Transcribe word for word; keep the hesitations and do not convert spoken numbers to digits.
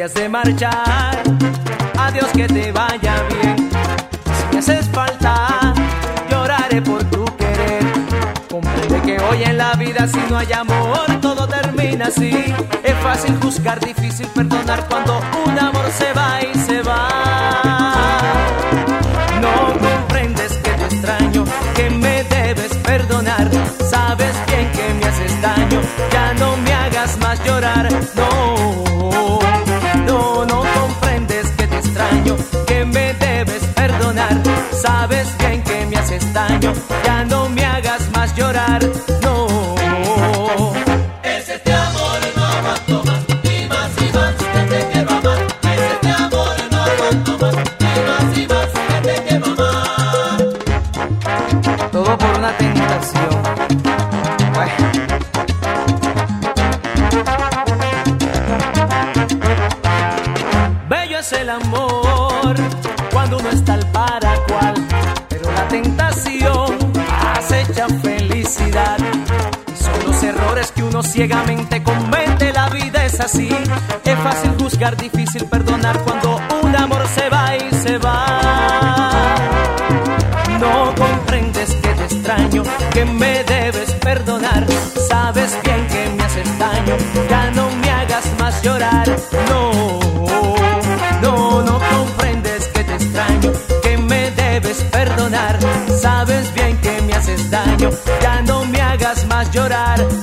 has de marchar, adiós, que te vaya bien. Si me haces falta, lloraré por tu querer. Comprende que hoy en la vida si no hay amor todo termina así. Es fácil juzgar, difícil perdonar cuando un amor se va y se va. No comprendes que te extraño, que me debes perdonar. Sabes bien que me haces daño, ya no me hagas más llorar. No, no, no comprendes que te extraño, que me debes perdonar. Sabes bien que me haces daño, ya no me hagas más llorar. No. Es este amor, no aguanto más, y más y más que te quiero amar. Es este amor, no aguanto más, y más y más que te quiero amar. Todo por una tentación. Bueno. Bello es el amor cuando uno está al para cual, pero la tentación acecha felicidad. Y son los errores que uno ciegamente comete, la vida es así. Es fácil juzgar, difícil perdonar cuando un amor se va y se va. No comprendes que te extraño, que me debes perdonar. Sabes bien que me haces daño, ya no me hagas más llorar. No, no, no comprendes que te extraño, que me debes perdonar. Sabes bien que me haces daño, ya no me hagas más llorar.